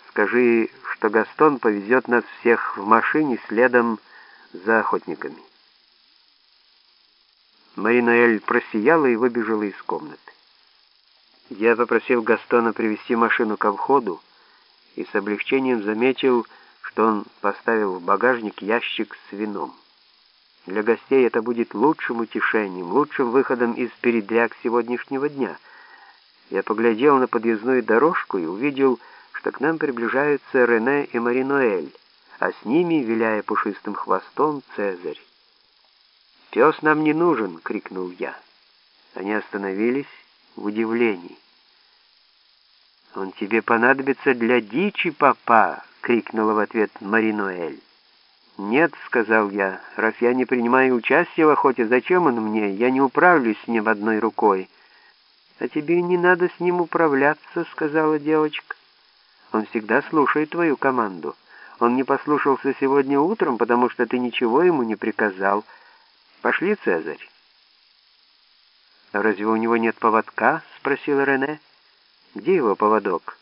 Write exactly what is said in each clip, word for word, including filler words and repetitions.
Скажи, что Гастон повезет нас всех в машине следом за охотниками». Мари-Ноэль просияла и выбежала из комнаты. Я попросил Гастона привести машину ко входу и с облегчением заметил, что он поставил в багажник ящик с вином. Для гостей это будет лучшим утешением, лучшим выходом из передряг сегодняшнего дня. Я поглядел на подъездную дорожку и увидел, что к нам приближаются Рене и Мари-Ноэль, а с ними, виляя пушистым хвостом, Цезарь. «Пес нам не нужен!» — крикнул я. Они остановились в удивлении. «Он тебе понадобится для дичи, папа!» — крикнула в ответ Мари-Ноэль. «Нет», — сказал я, — «раз я не принимаю участия в охоте, зачем он мне? Я не управлюсь с ним одной рукой». «А тебе не надо с ним управляться», — сказала девочка. «Он всегда слушает твою команду. Он не послушался сегодня утром, потому что ты ничего ему не приказал. Пошли, Цезарь». «Разве у него нет поводка?» — спросила Рене. «Где его поводок?»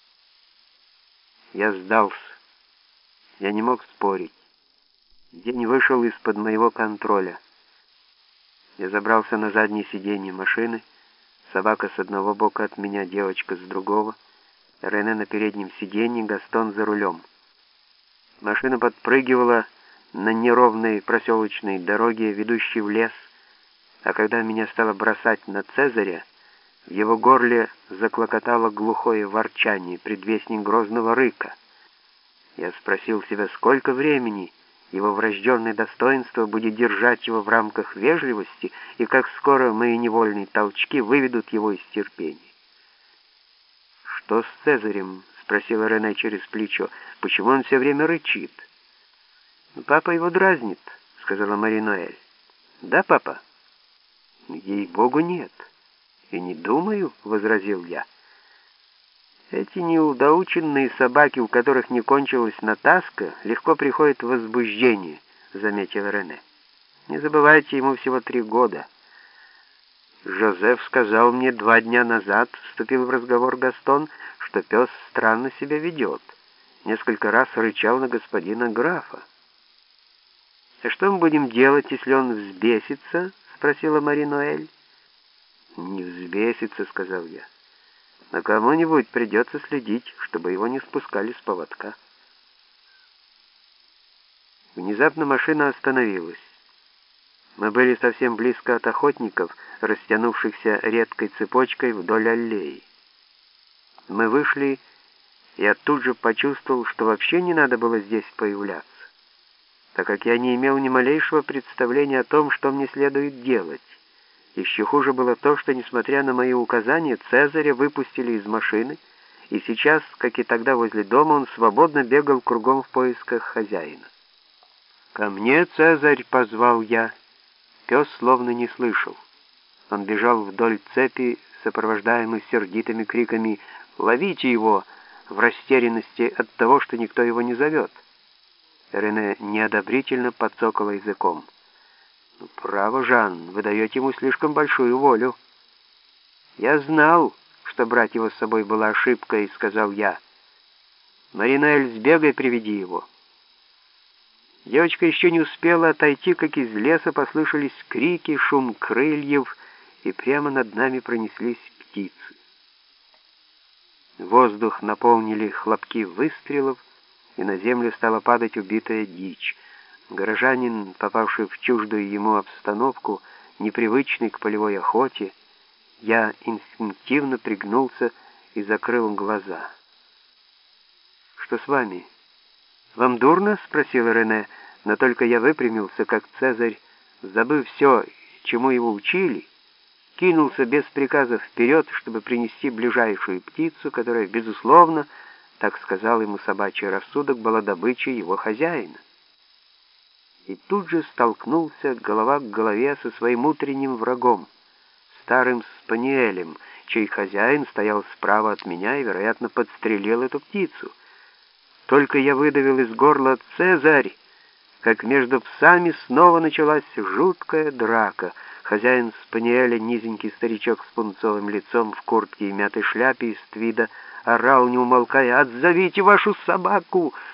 Я сдался. Я не мог спорить. День вышел из-под моего контроля. Я забрался на заднее сиденье машины, собака с одного бока от меня, девочка с другого, Рене на переднем сиденье, Гастон за рулем. Машина подпрыгивала на неровной проселочной дороге, ведущей в лес, а когда меня стало бросать на Цезаря, в его горле заклокотало глухое ворчание, предвестник грозного рыка. Я спросил себя, сколько времени его врожденное достоинство будет держать его в рамках вежливости, и как скоро мои невольные толчки выведут его из терпения. «Что с Цезарем?» — спросила Рене через плечо. «Почему он все время рычит?» «Папа его дразнит», — сказала Мари-Ноэль. «Да, папа?» «Ей-богу, нет». «И не думаю», — возразил я. «Эти неудоученные собаки, у которых не кончилась натаска, легко приходят в возбуждение», — заметила Рене. «Не забывайте, ему всего три года». «Жозеф сказал мне два дня назад», — вступил в разговор Гастон, «что пес странно себя ведет. Несколько раз рычал на господина графа». «А что мы будем делать, если он взбесится?» — спросила Мари-Ноэль. «Не взбесится», — сказал я. «Но кому-нибудь придется следить, чтобы его не спускали с поводка». Внезапно машина остановилась. Мы были совсем близко от охотников, растянувшихся редкой цепочкой вдоль аллеи. Мы вышли, и я тут же почувствовал, что вообще не надо было здесь появляться, так как я не имел ни малейшего представления о том, что мне следует делать. Еще хуже было то, что, несмотря на мои указания, Цезаря выпустили из машины, и сейчас, как и тогда возле дома, он свободно бегал кругом в поисках хозяина. «Ко мне, Цезарь!» — позвал я. Пес словно не слышал. Он бежал вдоль цепи, сопровождаемый сердитыми криками «Ловите его!» в растерянности от того, что никто его не зовет. Рене неодобрительно подцокала языком. «Ну, право, Жан, вы даете ему слишком большую волю». «Я знал, что брать его с собой была ошибкой», — сказал я. «Мари-Ноэль, сбегай, приведи его». Девочка еще не успела отойти, как из леса послышались крики, шум крыльев, и прямо над нами пронеслись птицы. Воздух наполнили хлопки выстрелов, и на землю стала падать убитая дичь. Горожанин, попавший в чуждую ему обстановку, непривычный к полевой охоте, я инстинктивно пригнулся и закрыл глаза. «Что с вами? Вам дурно?» — спросила Рене, но только я выпрямился, как Цезарь, забыв все, чему его учили, кинулся без приказа вперед, чтобы принести ближайшую птицу, которая, безусловно, так сказал ему собачий рассудок, была добычей его хозяина. И тут же столкнулся голова к голове со своим утренним врагом, старым спаниелем, чей хозяин стоял справа от меня и, вероятно, подстрелил эту птицу. Только я выдавил из горла «Цезарь», как между псами снова началась жуткая драка. Хозяин спаниеля, низенький старичок с пунцовым лицом в куртке и мятой шляпе из твида, орал, не умолкая: «Отзовите вашу собаку!